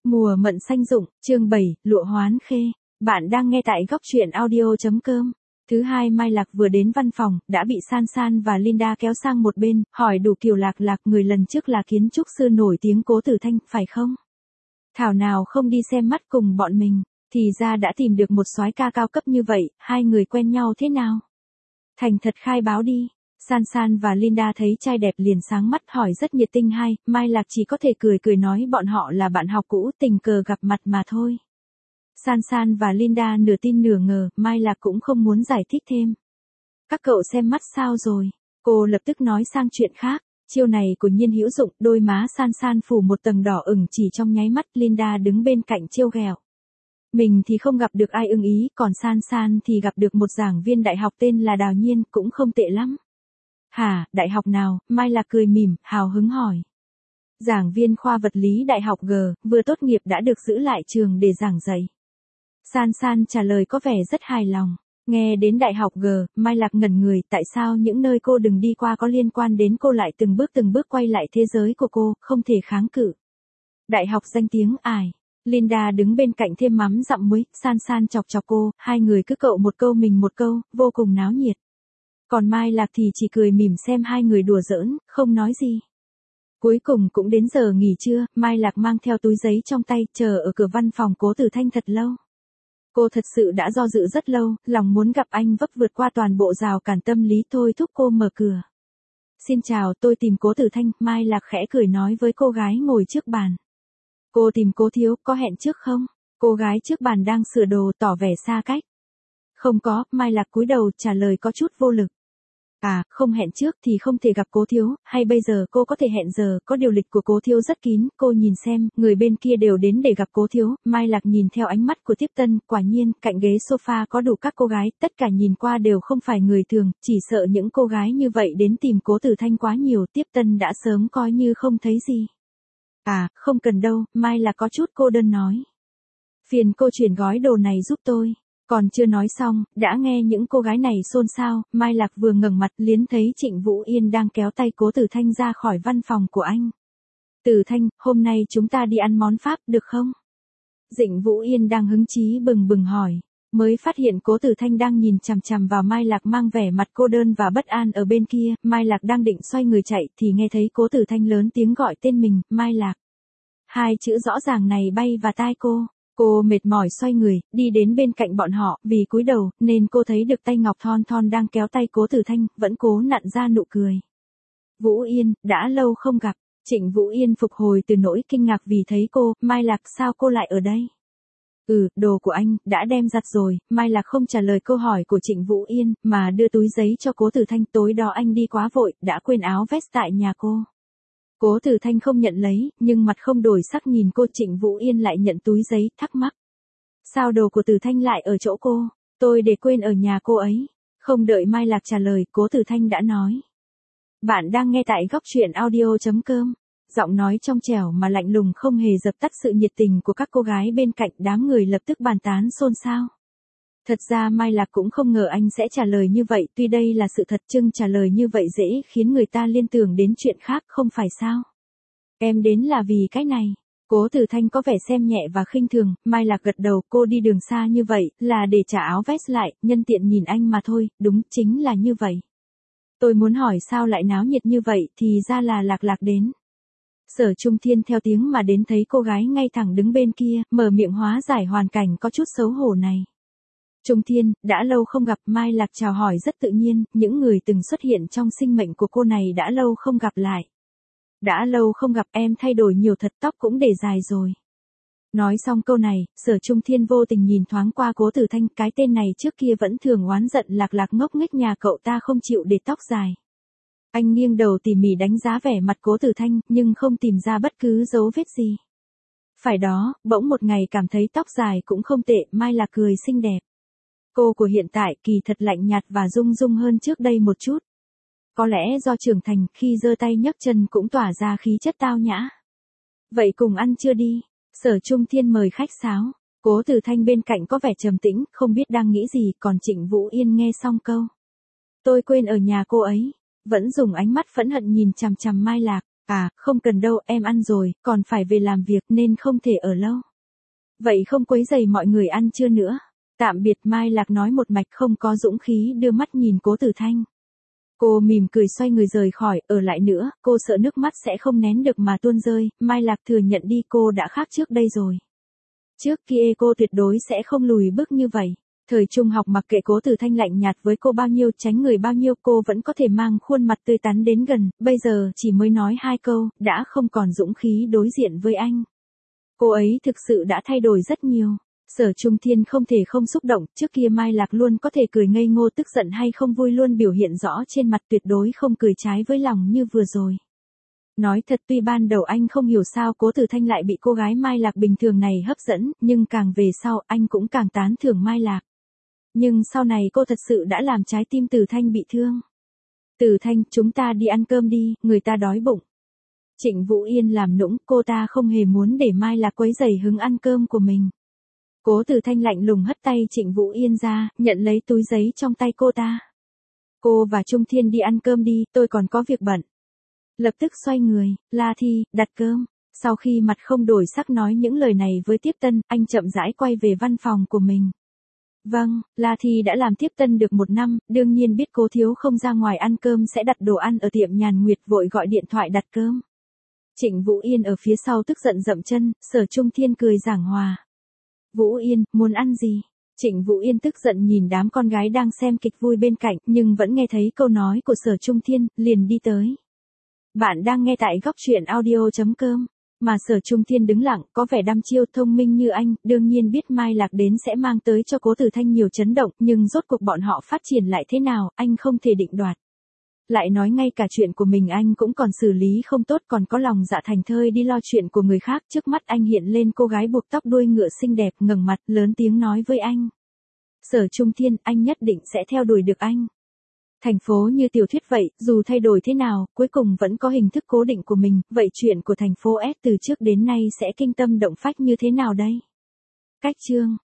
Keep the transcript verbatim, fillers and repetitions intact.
Mùa mận xanh rụng, chương bảy, lụa hoán khê. Bạn đang nghe tại góc truyện audio.com. Thứ hai Mai Lạc vừa đến văn phòng, đã bị San San và Linda kéo sang một bên, hỏi đủ kiểu Lạc Lạc người lần trước là kiến trúc sư nổi tiếng Cố Tử Thanh, phải không? Thảo nào không đi xem mắt cùng bọn mình, thì ra đã tìm được một soái ca cao cấp như vậy, hai người quen nhau thế nào? Thành thật khai báo đi. San San và Linda thấy trai đẹp liền sáng mắt hỏi rất nhiệt tình. Hai, Mai Lạc chỉ có thể cười cười nói bọn họ là bạn học cũ tình cờ gặp mặt mà thôi. San San và Linda nửa tin nửa ngờ, Mai Lạc cũng không muốn giải thích thêm. Các cậu xem mắt sao rồi? Cô lập tức nói sang chuyện khác. Chiêu này của nhiên hữu dụng, đôi má San San phủ một tầng đỏ ửng chỉ trong nháy mắt. Linda đứng bên cạnh trêu ghẹo. Mình thì không gặp được ai ưng ý, còn San San thì gặp được một giảng viên đại học tên là Đào Nhiên, cũng không tệ lắm. Hả, đại học nào? Mai Lạc cười mỉm, hào hứng hỏi. Giảng viên khoa vật lý đại học G, vừa tốt nghiệp đã được giữ lại trường để giảng dạy. San San trả lời có vẻ rất hài lòng. Nghe đến đại học G, Mai Lạc ngẩn người, tại sao những nơi cô đừng đi qua có liên quan đến cô lại từng bước từng bước quay lại thế giới của cô, không thể kháng cự. Đại học danh tiếng ải. Linda đứng bên cạnh thêm mắm dặm muối, San San chọc chọc cô, hai người cứ cậu một câu mình một câu, vô cùng náo nhiệt. Còn Mai Lạc thì chỉ cười mỉm xem hai người đùa giỡn, không nói gì. Cuối cùng cũng đến giờ nghỉ trưa, Mai Lạc mang theo túi giấy trong tay, chờ ở cửa văn phòng Cố Tử Thanh thật lâu. Cô thật sự đã do dự rất lâu, lòng muốn gặp anh vấp vượt qua toàn bộ rào cản tâm lý thôi thúc cô mở cửa. Xin chào, tôi tìm Cố Tử Thanh, Mai Lạc khẽ cười nói với cô gái ngồi trước bàn. Cô tìm Cố thiếu, có hẹn trước không? Cô gái trước bàn đang sửa đồ tỏ vẻ xa cách. Không có, Mai Lạc cúi đầu trả lời có chút vô lực. À, không hẹn trước thì không thể gặp Cố thiếu, hay bây giờ cô có thể hẹn giờ, có điều lịch của Cố thiếu rất kín, cô nhìn xem, người bên kia đều đến để gặp Cố thiếu. Mai Lạc nhìn theo ánh mắt của tiếp tân, quả nhiên, cạnh ghế sofa có đủ các cô gái, tất cả nhìn qua đều không phải người thường, chỉ sợ những cô gái như vậy đến tìm Cố Tử Thanh quá nhiều, tiếp tân đã sớm coi như không thấy gì. À, không cần đâu, Mai Lạc có chút cô đơn nói. Phiền cô chuyển gói đồ này giúp tôi. Còn chưa nói xong, đã nghe những cô gái này xôn xao, Mai Lạc vừa ngẩng mặt liến thấy Trịnh Vũ Yên đang kéo tay Cố Tử Thanh ra khỏi văn phòng của anh. Tử Thanh, hôm nay chúng ta đi ăn món Pháp, được không? Trịnh Vũ Yên đang hứng chí bừng bừng hỏi, mới phát hiện Cố Tử Thanh đang nhìn chằm chằm vào Mai Lạc mang vẻ mặt cô đơn và bất an ở bên kia, Mai Lạc đang định xoay người chạy thì nghe thấy Cố Tử Thanh lớn tiếng gọi tên mình, Mai Lạc. Hai chữ rõ ràng này bay vào tai cô. Cô mệt mỏi xoay người, đi đến bên cạnh bọn họ, vì cúi đầu, nên cô thấy được tay ngọc thon thon đang kéo tay Cố Tử Thanh, vẫn cố nặn ra nụ cười. Vũ Yên, đã lâu không gặp. Trịnh Vũ Yên phục hồi từ nỗi kinh ngạc vì thấy cô, Mai Lạc sao cô lại ở đây? Ừ, đồ của anh, đã đem giặt rồi, Mai Lạc không trả lời câu hỏi của Trịnh Vũ Yên, mà đưa túi giấy cho Cố Tử Thanh, tối đó anh đi quá vội, đã quên áo vest tại nhà cô. Cố Tử Thanh không nhận lấy, nhưng mặt không đổi sắc nhìn cô. Trịnh Vũ Yên lại nhận túi giấy, thắc mắc. Sao đồ của Tử Thanh lại ở chỗ cô? Tôi để quên ở nhà cô ấy. Không đợi Mai Lạc trả lời, Cố Tử Thanh đã nói. Bạn đang nghe tại góc truyện audio.com. Giọng nói trong trẻo mà lạnh lùng không hề dập tắt sự nhiệt tình của các cô gái bên cạnh, đám người lập tức bàn tán xôn xao. Thật ra Mai Lạc cũng không ngờ anh sẽ trả lời như vậy, tuy đây là sự thật nhưng trả lời như vậy dễ khiến người ta liên tưởng đến chuyện khác, không phải sao? Em đến là vì cái này. Cố Tử Thanh có vẻ xem nhẹ và khinh thường, Mai Lạc gật đầu, cô đi đường xa như vậy, là để trả áo vest lại, nhân tiện nhìn anh mà thôi, đúng, chính là như vậy. Tôi muốn hỏi sao lại náo nhiệt như vậy, thì ra là Lạc Lạc đến. Sở Trung Thiên theo tiếng mà đến thấy cô gái ngay thẳng đứng bên kia, mở miệng hóa giải hoàn cảnh có chút xấu hổ này. Trung Thiên, đã lâu không gặp, Mai Lạc chào hỏi rất tự nhiên, những người từng xuất hiện trong sinh mệnh của cô này đã lâu không gặp lại. Đã lâu không gặp, em thay đổi nhiều thật, tóc cũng để dài rồi. Nói xong câu này, Sở Trung Thiên vô tình nhìn thoáng qua Cố Tử Thanh, cái tên này trước kia vẫn thường oán giận Lạc Lạc ngốc nghếch nhà cậu ta không chịu để tóc dài. Anh nghiêng đầu tỉ mỉ đánh giá vẻ mặt Cố Tử Thanh, nhưng không tìm ra bất cứ dấu vết gì. Phải đó, bỗng một ngày cảm thấy tóc dài cũng không tệ, Mai Lạc cười xinh đẹp. Cô của hiện tại kỳ thật lạnh nhạt và rung rung hơn trước đây một chút. Có lẽ do trưởng thành, khi giơ tay nhấc chân cũng tỏa ra khí chất tao nhã. Vậy cùng ăn trưa đi. Sở Trung Thiên mời khách sáo. Cố Tử Thanh bên cạnh có vẻ trầm tĩnh, không biết đang nghĩ gì, còn Trịnh Vũ Yên nghe xong câu. Tôi quên ở nhà cô ấy. Vẫn dùng ánh mắt phẫn hận nhìn chằm chằm Mai Lạc. À, không cần đâu, em ăn rồi, còn phải về làm việc nên không thể ở lâu. Vậy không quấy rầy mọi người ăn trưa nữa. Tạm biệt. Mai Lạc nói một mạch, không có dũng khí đưa mắt nhìn Cố Tử Thanh. Cô mỉm cười xoay người rời khỏi, ở lại nữa, cô sợ nước mắt sẽ không nén được mà tuôn rơi. Mai Lạc thừa nhận đi, cô đã khác trước đây rồi. Trước kia cô tuyệt đối sẽ không lùi bước như vậy. Thời trung học mặc kệ Cố Tử Thanh lạnh nhạt với cô bao nhiêu, tránh người bao nhiêu, cô vẫn có thể mang khuôn mặt tươi tắn đến gần, bây giờ chỉ mới nói hai câu, đã không còn dũng khí đối diện với anh. Cô ấy thực sự đã thay đổi rất nhiều. Sở Trung Thiên không thể không xúc động, trước kia Mai Lạc luôn có thể cười ngây ngô, tức giận hay không vui luôn biểu hiện rõ trên mặt, tuyệt đối không cười trái với lòng như vừa rồi. Nói thật, tuy ban đầu anh không hiểu sao Cố Tử Thanh lại bị cô gái Mai Lạc bình thường này hấp dẫn, nhưng càng về sau anh cũng càng tán thưởng Mai Lạc. Nhưng sau này cô thật sự đã làm trái tim Tử Thanh bị thương. Tử Thanh, chúng ta đi ăn cơm đi, người ta đói bụng. Trịnh Vũ Yên làm nũng, cô ta không hề muốn để Mai Lạc quấy rầy hứng ăn cơm của mình. Cố Tử Thanh lạnh lùng hất tay Trịnh Vũ Yên ra, nhận lấy túi giấy trong tay cô ta. Cô và Trung Thiên đi ăn cơm đi, tôi còn có việc bận. Lập tức xoay người, La Thi, đặt cơm. Sau khi mặt không đổi sắc nói những lời này với tiếp tân, anh chậm rãi quay về văn phòng của mình. Vâng, La Thi đã làm tiếp tân được một năm, đương nhiên biết Cố thiếu không ra ngoài ăn cơm sẽ đặt đồ ăn ở tiệm Nhàn Nguyệt, vội gọi điện thoại đặt cơm. Trịnh Vũ Yên ở phía sau tức giận dậm chân, Sở Trung Thiên cười giảng hòa. Vũ Yên, muốn ăn gì? Trịnh Vũ Yên tức giận nhìn đám con gái đang xem kịch vui bên cạnh, nhưng vẫn nghe thấy câu nói của Sở Trung Thiên, liền đi tới. Bạn đang nghe tại góc truyện audio chấm com. Mà Sở Trung Thiên đứng lặng, có vẻ đăm chiêu, thông minh như anh, đương nhiên biết Mai Lạc đến sẽ mang tới cho Cố Tử Thanh nhiều chấn động, nhưng rốt cuộc bọn họ phát triển lại thế nào, anh không thể định đoạt. Lại nói ngay cả chuyện của mình anh cũng còn xử lý không tốt, còn có lòng dạ thành thơi đi lo chuyện của người khác. Trước mắt anh hiện lên cô gái buộc tóc đuôi ngựa xinh đẹp, ngẩng mặt, lớn tiếng nói với anh. Sở Trung Thiên, anh nhất định sẽ theo đuổi được anh. Thành phố như tiểu thuyết vậy, dù thay đổi thế nào, cuối cùng vẫn có hình thức cố định của mình, vậy chuyện của thành phố S từ trước đến nay sẽ kinh tâm động phách như thế nào đây? Cách chương